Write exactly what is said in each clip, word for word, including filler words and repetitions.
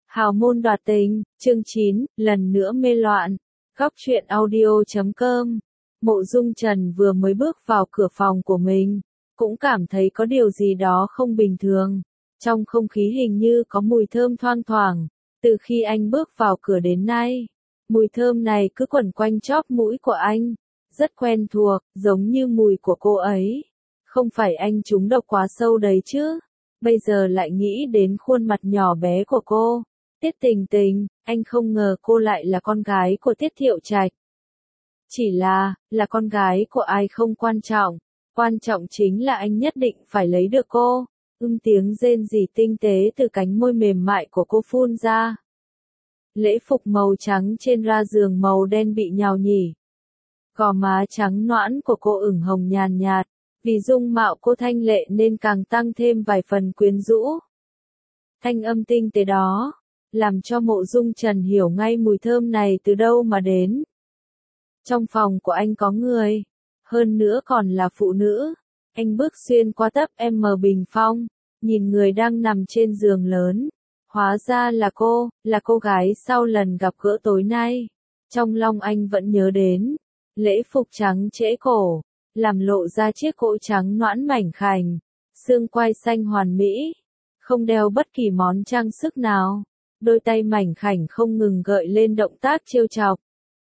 Hào môn đoạt tình, chương chín, lần nữa mê loạn. Góc truyện audio chấm com. Mộ Dung Trần vừa mới bước vào cửa phòng của mình, cũng cảm thấy có điều gì đó không bình thường. Trong không khí hình như có mùi thơm thoang thoảng, từ khi anh bước vào cửa đến nay. Mùi thơm này cứ quẩn quanh chóp mũi của anh, rất quen thuộc, giống như mùi của cô ấy. Không phải anh trúng độc quá sâu đấy chứ, bây giờ lại nghĩ đến khuôn mặt nhỏ bé của cô. Tiết Tình Tình, anh không ngờ cô lại là con gái của Tiết Thiệu Trạch. Chỉ là, là con gái của ai không quan trọng, quan trọng chính là anh nhất định phải lấy được cô. Ưm tiếng rên rỉ tinh tế từ cánh môi mềm mại của cô phun ra. Lễ phục màu trắng trên ra giường màu đen bị nhào nhỉ. Gò má trắng nõn của cô ửng hồng nhàn nhạt, vì dung mạo cô thanh lệ nên càng tăng thêm vài phần quyến rũ. Thanh âm tinh tế đó, làm cho Mộ Dung Trần hiểu ngay mùi thơm này từ đâu mà đến. Trong phòng của anh có người, hơn nữa còn là phụ nữ. Anh bước xuyên qua tấp em bình phong, nhìn người đang nằm trên giường lớn. Hóa ra là cô, là cô gái sau lần gặp gỡ tối nay. Trong lòng anh vẫn nhớ đến, lễ phục trắng trễ cổ, làm lộ ra chiếc cổ trắng nõn mảnh khảnh, xương quai xanh hoàn mỹ, không đeo bất kỳ món trang sức nào. Đôi tay mảnh khảnh không ngừng gợi lên động tác trêu chọc.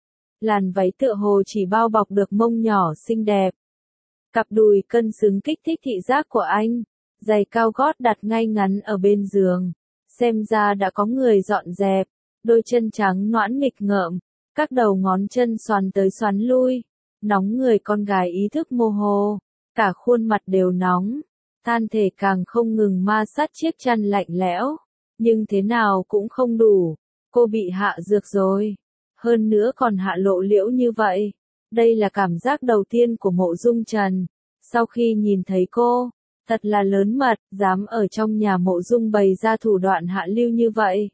Làn váy tựa hồ chỉ bao bọc được mông nhỏ xinh đẹp. Cặp đùi cân xứng kích thích thị giác của anh, giày cao gót đặt ngay ngắn ở bên giường. Xem ra đã có người dọn dẹp, đôi chân trắng nõn nghịch ngợm, các đầu ngón chân xoắn tới xoắn lui. Nóng người con gái ý thức mơ hồ, cả khuôn mặt đều nóng, than thể càng không ngừng ma sát chiếc chăn lạnh lẽo. Nhưng thế nào cũng không đủ, cô bị hạ dược rồi, hơn nữa còn hạ lộ liễu như vậy. Đây là cảm giác đầu tiên của Mộ Dung Trần, sau khi nhìn thấy cô, thật là lớn mật, dám ở trong nhà Mộ Dung bày ra thủ đoạn hạ lưu như vậy.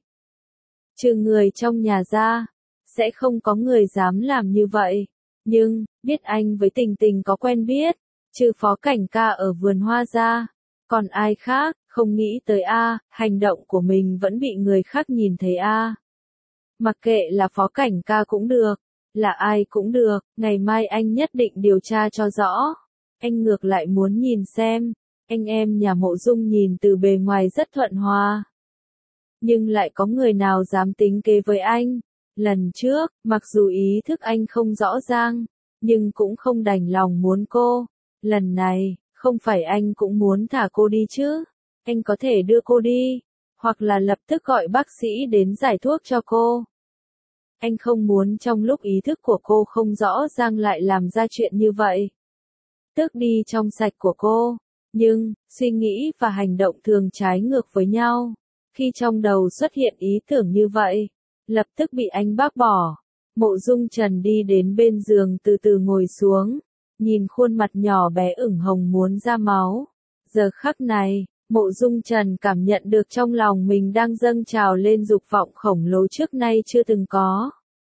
Trừ người trong nhà ra, sẽ không có người dám làm như vậy, nhưng, biết anh với Tình Tình có quen biết, trừ Phó Cảnh Ca ở vườn hoa ra, còn ai khác, không nghĩ tới a, hành động của mình vẫn bị người khác nhìn thấy a. Mặc kệ là Phó Cảnh Ca cũng được, là ai cũng được, ngày mai anh nhất định điều tra cho rõ. Anh ngược lại muốn nhìn xem, anh em nhà Mộ Dung nhìn từ bề ngoài rất thuận hòa. Nhưng lại có người nào dám tính kế với anh. Lần trước, mặc dù ý thức anh không rõ ràng, nhưng cũng không đành lòng muốn cô. Lần này, không phải anh cũng muốn thả cô đi chứ. Anh có thể đưa cô đi, hoặc là lập tức gọi bác sĩ đến giải thuốc cho cô. Anh không muốn trong lúc ý thức của cô không rõ ràng lại làm ra chuyện như vậy. Tước đi trong sạch của cô, nhưng, suy nghĩ và hành động thường trái ngược với nhau. Khi trong đầu xuất hiện ý tưởng như vậy, lập tức bị anh bác bỏ. Mộ Dung Trần đi đến bên giường từ từ ngồi xuống, nhìn khuôn mặt nhỏ bé ửng hồng muốn ra máu. Giờ khắc này, Mộ Dung Trần cảm nhận được trong lòng mình đang dâng trào lên dục vọng khổng lồ trước nay chưa từng có.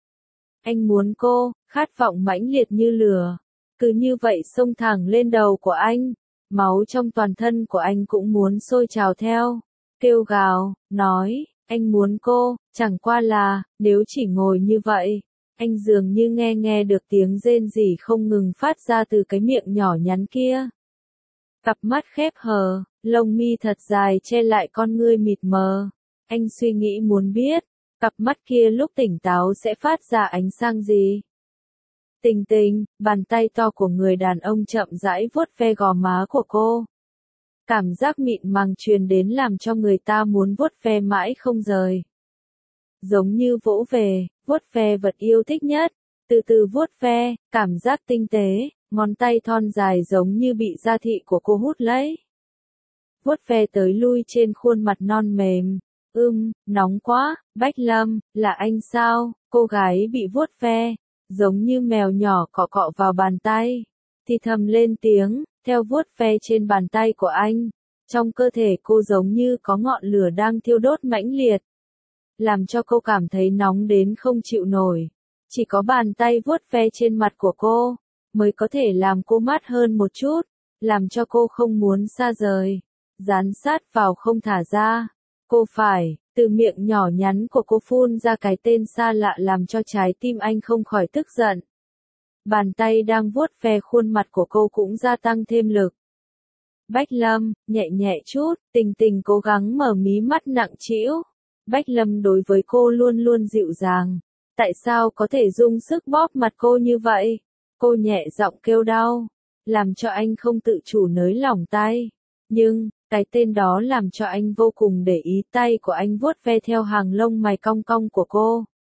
Anh muốn cô, khát vọng mãnh liệt như lửa, cứ như vậy xông thẳng lên đầu của anh, máu trong toàn thân của anh cũng muốn sôi trào theo, kêu gào, nói, anh muốn cô, chẳng qua là, nếu chỉ ngồi như vậy, anh dường như nghe nghe được tiếng rên rỉ không ngừng phát ra từ cái miệng nhỏ nhắn kia. Cặp mắt khép hờ, lông mi thật dài che lại con ngươi mịt mờ. Anh suy nghĩ muốn biết, cặp mắt kia lúc tỉnh táo sẽ phát ra ánh sáng gì. Tình Tình, bàn tay to của người đàn ông chậm rãi vuốt ve gò má của cô. Cảm giác mịn màng truyền đến làm cho người ta muốn vuốt ve mãi không rời. Giống như vỗ về, vuốt ve vật yêu thích nhất, từ từ vuốt ve, cảm giác tinh tế. Ngón tay thon dài giống như bị da thịt của cô hút lấy. Vuốt ve tới lui trên khuôn mặt non mềm. Ưm, nóng quá, Bách Lâm, là anh sao? Cô gái bị vuốt ve, giống như mèo nhỏ cọ cọ vào bàn tay. Thì thầm lên tiếng, theo vuốt ve trên bàn tay của anh. Trong cơ thể cô giống như có ngọn lửa đang thiêu đốt mãnh liệt. Làm cho cô cảm thấy nóng đến không chịu nổi. Chỉ có bàn tay vuốt ve trên mặt của cô mới có thể làm cô mát hơn một chút, làm cho cô không muốn xa rời, dán sát vào không thả ra. Cô phải, Từ miệng nhỏ nhắn của cô phun ra cái tên xa lạ làm cho trái tim anh không khỏi tức giận. Bàn tay đang vuốt ve khuôn mặt của cô cũng gia tăng thêm lực. Bách Lâm, nhẹ nhẹ chút, Tình Tình cố gắng mở mí mắt nặng trĩu. Bách Lâm đối với cô luôn luôn dịu dàng. Tại sao có thể dùng sức bóp mặt cô như vậy? Cô nhẹ giọng kêu đau, làm cho anh không tự chủ nới lỏng tay. Nhưng, cái tên đó làm cho anh vô cùng để ý, tay của anh vuốt ve theo hàng lông mày cong cong của cô.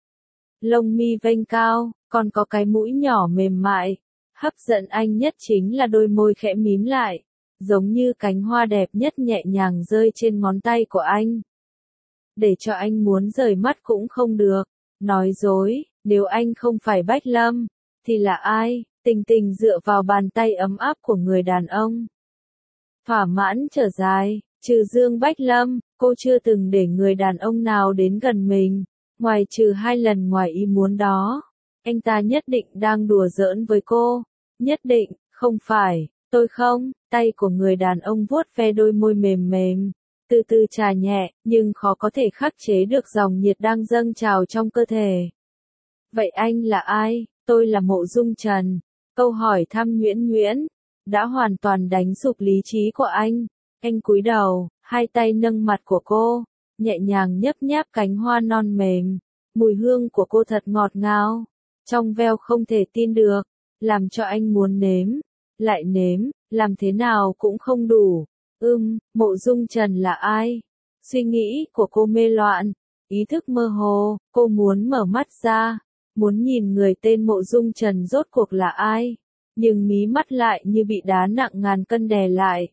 Lông mi vênh cao, còn có cái mũi nhỏ mềm mại. Hấp dẫn anh nhất chính là đôi môi khẽ mím lại, giống như cánh hoa đẹp nhất nhẹ nhàng rơi trên ngón tay của anh. Để cho anh muốn rời mắt cũng không được. Nói dối, nếu anh không phải Bách Lâm, thì là ai? Tình Tình dựa vào bàn tay ấm áp của người đàn ông. Thỏa mãn trở dài, trừ Dương Bách Lâm, cô chưa từng để người đàn ông nào đến gần mình, ngoài trừ hai lần ngoài ý muốn đó. Anh ta nhất định đang đùa giỡn với cô. Nhất định, không phải, tôi không. Tay của người đàn ông vuốt ve đôi môi mềm mềm, từ từ chà nhẹ, nhưng khó có thể khắc chế được dòng nhiệt đang dâng trào trong cơ thể. Vậy anh là ai? Tôi là Mộ Dung Trần. Câu hỏi thăm nhuyễn nhuyễn đã hoàn toàn đánh sụp lý trí của anh. Anh cúi đầu, hai tay nâng mặt của cô, nhẹ nhàng nhấp nháp cánh hoa non mềm. Mùi hương của cô thật ngọt ngào, trong veo không thể tin được, làm cho anh muốn nếm, lại nếm, làm thế nào cũng không đủ. Ưm, Mộ Dung Trần là ai? Suy nghĩ của cô mê loạn, ý thức mơ hồ, cô muốn mở mắt ra, muốn nhìn người tên Mộ Dung Trần rốt cuộc là ai, nhưng mí mắt lại như bị đá nặng ngàn cân đè lại.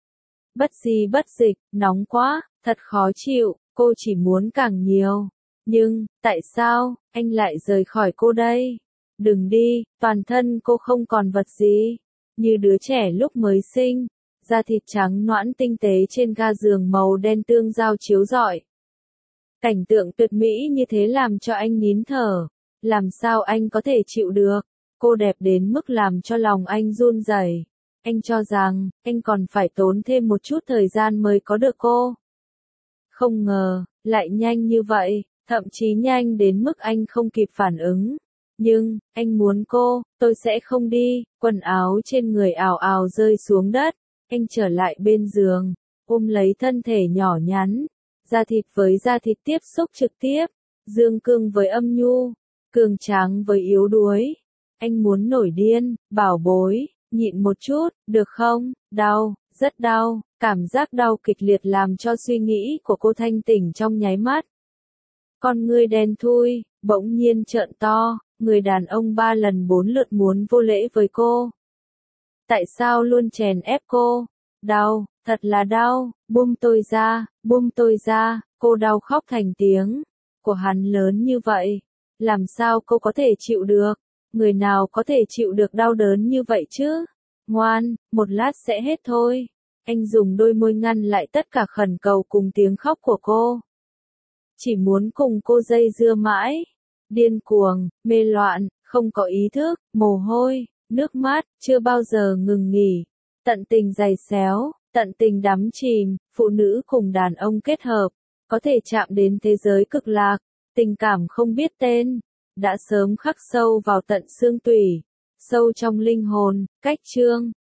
Bất di bất dịch, nóng quá, thật khó chịu, cô chỉ muốn càng nhiều. Nhưng, tại sao, anh lại rời khỏi cô đây? Đừng đi, toàn thân cô không còn vật gì, như đứa trẻ lúc mới sinh. Da thịt trắng nõn tinh tế trên ga giường màu đen tương giao chiếu rọi. Cảnh tượng tuyệt mỹ như thế làm cho anh nín thở. Làm sao anh có thể chịu được? Cô đẹp đến mức làm cho lòng anh run rẩy. Anh cho rằng, anh còn phải tốn thêm một chút thời gian mới có được cô. Không ngờ, lại nhanh như vậy, thậm chí nhanh đến mức anh không kịp phản ứng. Nhưng, anh muốn cô, tôi sẽ không đi. Quần áo trên người ào ào rơi xuống đất. Anh trở lại bên giường, ôm lấy thân thể nhỏ nhắn, da thịt với da thịt tiếp xúc trực tiếp, dương cương với âm nhu, cường tráng với yếu đuối. Anh muốn nổi điên, bảo bối, nhịn một chút, được không? Đau, rất đau, cảm giác đau kịch liệt làm cho suy nghĩ của cô thanh tỉnh trong nháy mắt. Con ngươi đen thui, bỗng nhiên trợn to, người đàn ông ba lần bốn lượt muốn vô lễ với cô. Tại sao luôn chèn ép cô? Đau, thật là đau, buông tôi ra, buông tôi ra, cô đau khóc thành tiếng. Của hắn lớn như vậy, làm sao cô có thể chịu được? Người nào có thể chịu được đau đớn như vậy chứ? Ngoan, một lát sẽ hết thôi. Anh dùng đôi môi ngăn lại tất cả khẩn cầu cùng tiếng khóc của cô. Chỉ muốn cùng cô dây dưa mãi. Điên cuồng, mê loạn, không có ý thức, mồ hôi. Nước mắt, chưa bao giờ ngừng nghỉ. Tận tình giày xéo, tận tình đắm chìm, phụ nữ cùng đàn ông kết hợp, có thể chạm đến thế giới cực lạc, tình cảm không biết tên, đã sớm khắc sâu vào tận xương tủy, sâu trong linh hồn. Cách chương